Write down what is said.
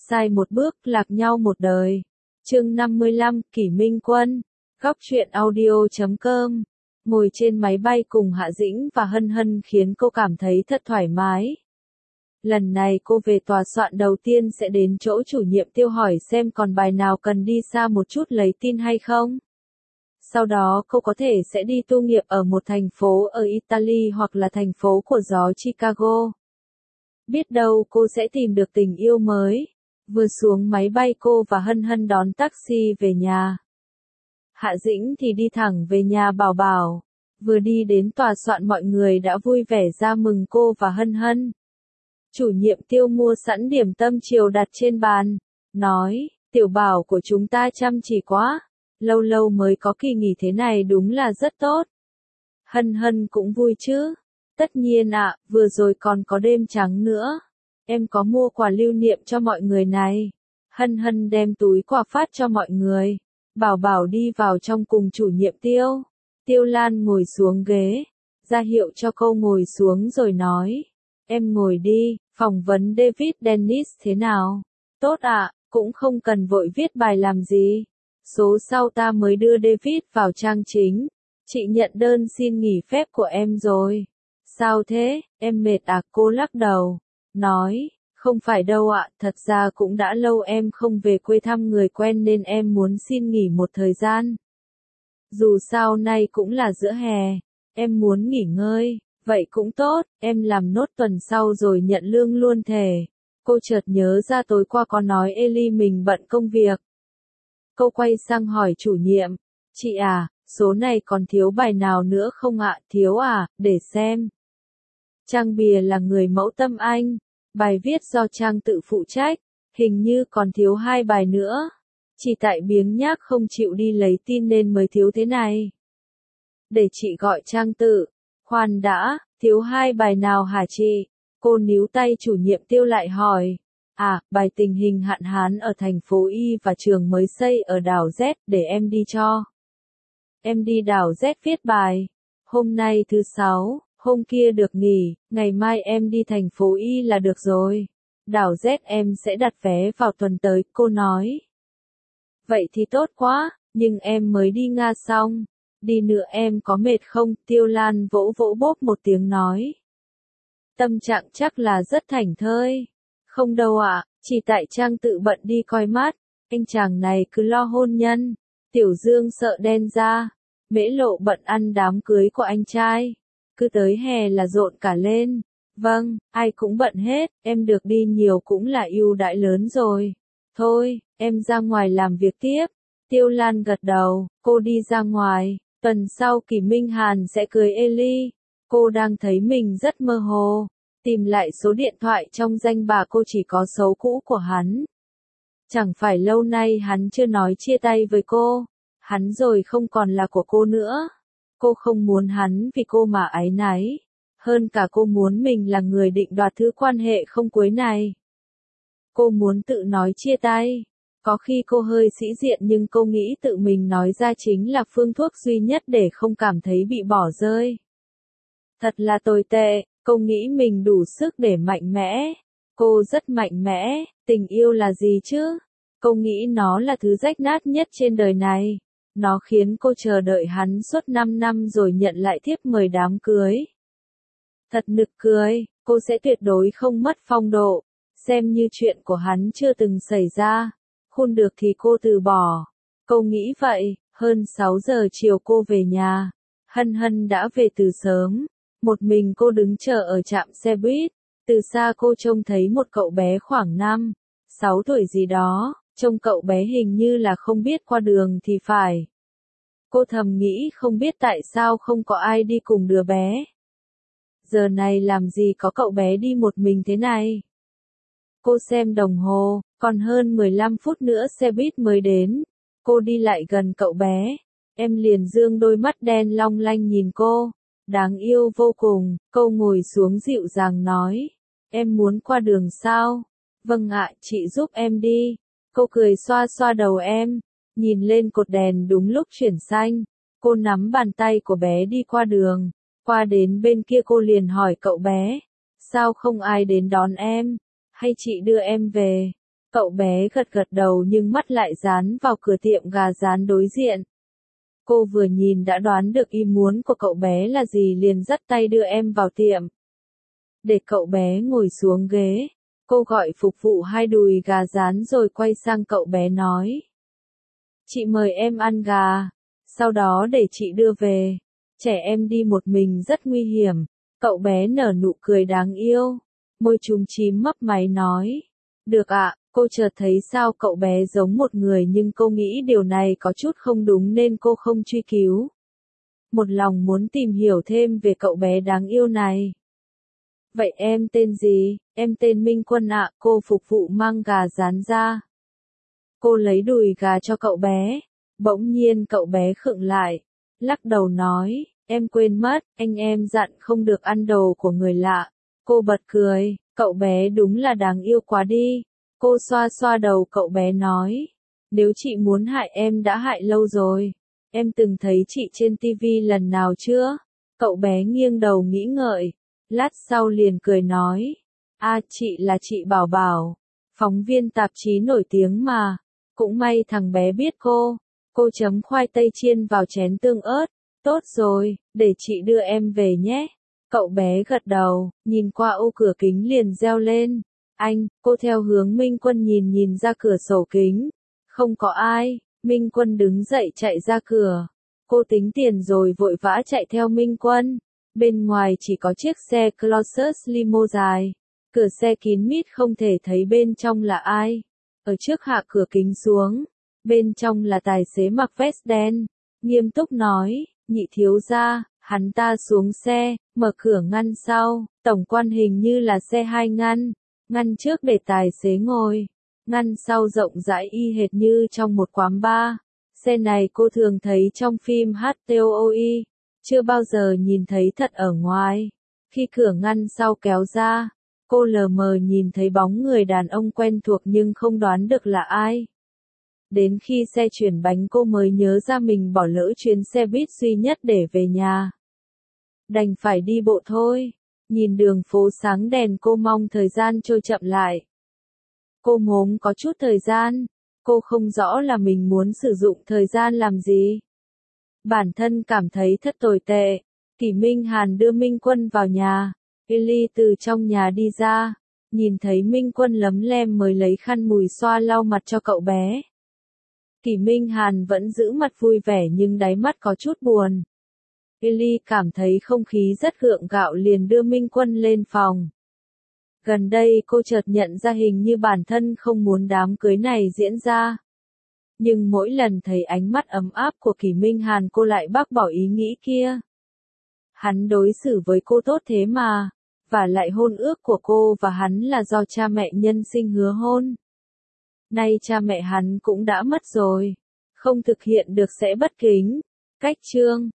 sai một bước, lạc nhau một đời. Chương 55, Kỷ Minh Quân. Góc truyện audio.com. Ngồi trên máy bay cùng Hạ Dĩnh và Hân Hân khiến cô cảm thấy thật thoải mái. Lần này cô về tòa soạn đầu tiên sẽ đến chỗ chủ nhiệm Tiêu hỏi xem còn bài nào cần đi xa một chút lấy tin hay không. Sau đó cô có thể sẽ đi tu nghiệp ở một thành phố ở Italy hoặc là thành phố của gió Chicago. Biết đâu cô sẽ tìm được tình yêu mới. Vừa xuống máy bay cô và Hân Hân đón taxi về nhà. Hạ Dĩnh thì đi thẳng về nhà Bảo Bảo. Vừa đi đến tòa soạn mọi người đã vui vẻ ra mừng cô và Hân Hân. Chủ nhiệm Tiêu mua sẵn điểm tâm chiều đặt trên bàn. Nói, tiểu Bảo của chúng ta chăm chỉ quá. Lâu lâu mới có kỳ nghỉ thế này đúng là rất tốt. Hân Hân cũng vui chứ. Tất nhiên ạ, vừa rồi còn có đêm trắng nữa. Em có mua quà lưu niệm cho mọi người này. Hân Hân đem túi quà phát cho mọi người. Bảo Bảo đi vào trong cùng chủ nhiệm Tiêu. Tiêu Lan ngồi xuống ghế. Ra hiệu cho cô ngồi xuống rồi nói. Em ngồi đi, phỏng vấn David Dennis thế nào? Tốt ạ, cũng không cần vội viết bài làm gì. Số sau ta mới đưa David vào trang chính. Chị nhận đơn xin nghỉ phép của em rồi. Sao thế, em mệt à? Cô lắc đầu. Nói, không phải đâu ạ, thật ra cũng đã lâu em không về quê thăm người quen nên em muốn xin nghỉ một thời gian. Dù sao nay cũng là giữa hè, em muốn nghỉ ngơi, vậy cũng tốt, em làm nốt tuần sau rồi nhận lương luôn thề. Cô chợt nhớ ra tối qua có nói Eli mình bận công việc. Cô quay sang hỏi chủ nhiệm, chị à, số này còn thiếu bài nào nữa không ạ? Thiếu à, để xem. Trang bìa là người mẫu Tâm Anh, bài viết do Trang tự phụ trách, hình như còn thiếu 2 bài nữa. Chỉ tại biếng nhác không chịu đi lấy tin nên mới thiếu thế này. Để chị gọi Trang tự. Khoan đã, thiếu 2 bài nào hả chị? Cô níu tay chủ nhiệm Tiêu lại hỏi. À, bài tình hình hạn hán ở thành phố Y và trường mới xây ở đảo Z để em đi cho. Em đi đảo Z viết bài. Hôm nay thứ 6, hôm kia được nghỉ, ngày mai em đi thành phố Y là được rồi. Đảo Z em sẽ đặt vé vào tuần tới, cô nói. Vậy thì tốt quá, nhưng em mới đi Nga xong. Đi nữa em có mệt không? Tiêu Lan vỗ vỗ bốp một tiếng nói. Tâm trạng chắc là rất thảnh thơi. Không đâu ạ, chỉ tại Trang tự bận đi coi mắt. Anh chàng này cứ lo hôn nhân. Tiểu Dương sợ đen ra. Mễ Lộ bận ăn đám cưới của anh trai. Cứ tới hè là rộn cả lên. Vâng, ai cũng bận hết, em được đi nhiều cũng là ưu đãi lớn rồi. Thôi, em ra ngoài làm việc tiếp. Tiêu Lan gật đầu, cô đi ra ngoài. Tuần sau Kỷ Minh Hàn sẽ cưới Eli. Cô đang thấy mình rất mơ hồ. Tìm lại số điện thoại trong danh bạ cô chỉ có số cũ của hắn. Chẳng phải lâu nay hắn chưa nói chia tay với cô. Hắn rồi không còn là của cô nữa. Cô không muốn hắn vì cô mà áy náy. Hơn cả cô muốn mình là người định đoạt thứ quan hệ không cuối này. Cô muốn tự nói chia tay. Có khi cô hơi sĩ diện nhưng cô nghĩ tự mình nói ra chính là phương thuốc duy nhất để không cảm thấy bị bỏ rơi. Thật là tồi tệ, cô nghĩ mình đủ sức để mạnh mẽ. Cô rất mạnh mẽ, tình yêu là gì chứ? Cô nghĩ nó là thứ rách nát nhất trên đời này. Nó khiến cô chờ đợi hắn suốt 5 năm rồi nhận lại thiếp mời đám cưới. Thật nực cười, cô sẽ tuyệt đối không mất phong độ. Xem như chuyện của hắn chưa từng xảy ra. Khôn được thì cô từ bỏ. Cô nghĩ vậy, hơn 6 giờ chiều cô về nhà. Hân Hân đã về từ sớm. Một mình cô đứng chờ ở trạm xe buýt. Từ xa cô trông thấy một cậu bé khoảng 5, 6 tuổi gì đó. Trông cậu bé hình như là không biết qua đường thì phải. Cô thầm nghĩ không biết tại sao không có ai đi cùng đứa bé. Giờ này làm gì có cậu bé đi một mình thế này. Cô xem đồng hồ, còn hơn 15 phút nữa xe buýt mới đến. Cô đi lại gần cậu bé. Em liền dương đôi mắt đen long lanh nhìn cô. Đáng yêu vô cùng, cô ngồi xuống dịu dàng nói. Em muốn qua đường sao? Vâng ạ, chị giúp em đi. Cô cười xoa xoa đầu em. Nhìn lên cột đèn đúng lúc chuyển xanh. Cô nắm bàn tay của bé đi qua đường. Qua đến bên kia cô liền hỏi cậu bé. Sao không ai đến đón em? Hay chị đưa em về? Cậu bé gật gật đầu nhưng mắt lại dán vào cửa tiệm gà rán đối diện. Cô vừa nhìn đã đoán được ý muốn của cậu bé là gì liền dắt tay đưa em vào tiệm. Để cậu bé ngồi xuống ghế, cô gọi phục vụ 2 đùi gà rán rồi quay sang cậu bé nói. Chị mời em ăn gà, sau đó để chị đưa về. Trẻ em đi một mình rất nguy hiểm. Cậu bé nở nụ cười đáng yêu. Môi chúm chím mấp máy nói. Được ạ, cô chợt thấy sao cậu bé giống một người nhưng cô nghĩ điều này có chút không đúng nên cô không truy cứu. Một lòng muốn tìm hiểu thêm về cậu bé đáng yêu này. Vậy em tên gì? Em tên Minh Quân ạ, cô phục vụ mang gà rán ra. Cô lấy đùi gà cho cậu bé. Bỗng nhiên cậu bé khựng lại. Lắc đầu nói, em quên mất, anh em dặn không được ăn đồ của người lạ. Cô bật cười, cậu bé đúng là đáng yêu quá đi. Cô xoa xoa đầu cậu bé nói, nếu chị muốn hại em đã hại lâu rồi. Em từng thấy chị trên TV lần nào chưa? Cậu bé nghiêng đầu nghĩ ngợi, lát sau liền cười nói, chị là chị Bảo Bảo, phóng viên tạp chí nổi tiếng mà. Cũng may thằng bé biết cô. Cô chấm khoai tây chiên vào chén tương ớt. Tốt rồi, để chị đưa em về nhé. Cậu bé gật đầu, nhìn qua ô cửa kính liền reo lên. Anh, cô theo hướng Minh Quân nhìn ra cửa sổ kính. Không có ai. Minh Quân đứng dậy chạy ra cửa. Cô tính tiền rồi vội vã chạy theo Minh Quân. Bên ngoài chỉ có chiếc xe Closus limo dài. Cửa xe kín mít không thể thấy bên trong là ai. Ở trước hạ cửa kính xuống. Bên trong là tài xế mặc vest đen. Nghiêm túc nói, nhị thiếu gia, hắn ta xuống xe, mở cửa ngăn sau. Tổng quan hình như là xe 2 ngăn. Ngăn trước để tài xế ngồi. Ngăn sau rộng rãi y hệt như trong một quán bar. Xe này cô thường thấy trong phim HTOI. Chưa bao giờ nhìn thấy thật ở ngoài. Khi cửa ngăn sau kéo ra, cô lờ mờ nhìn thấy bóng người đàn ông quen thuộc nhưng không đoán được là ai. Đến khi xe chuyển bánh cô mới nhớ ra mình bỏ lỡ chuyến xe buýt duy nhất để về nhà. Đành phải đi bộ thôi. Nhìn đường phố sáng đèn cô mong thời gian trôi chậm lại. Cô ngốm có chút thời gian. Cô không rõ là mình muốn sử dụng thời gian làm gì. Bản thân cảm thấy thật tồi tệ. Kỷ Minh Hàn đưa Minh Quân vào nhà. Ellie từ trong nhà đi ra. Nhìn thấy Minh Quân lấm lem mới lấy khăn mùi xoa lau mặt cho cậu bé. Kỷ Minh Hàn vẫn giữ mặt vui vẻ nhưng đáy mắt có chút buồn. Ellie cảm thấy không khí rất gượng gạo liền đưa Minh Quân lên phòng. Gần đây cô chợt nhận ra hình như bản thân không muốn đám cưới này diễn ra. Nhưng mỗi lần thấy ánh mắt ấm áp của Kỷ Minh Hàn cô lại bác bỏ ý nghĩ kia. Hắn đối xử với cô tốt thế mà, và lại hôn ước của cô và hắn là do cha mẹ nhân sinh hứa hôn. Nay cha mẹ hắn cũng đã mất rồi, không thực hiện được sẽ bất kính. Cách chương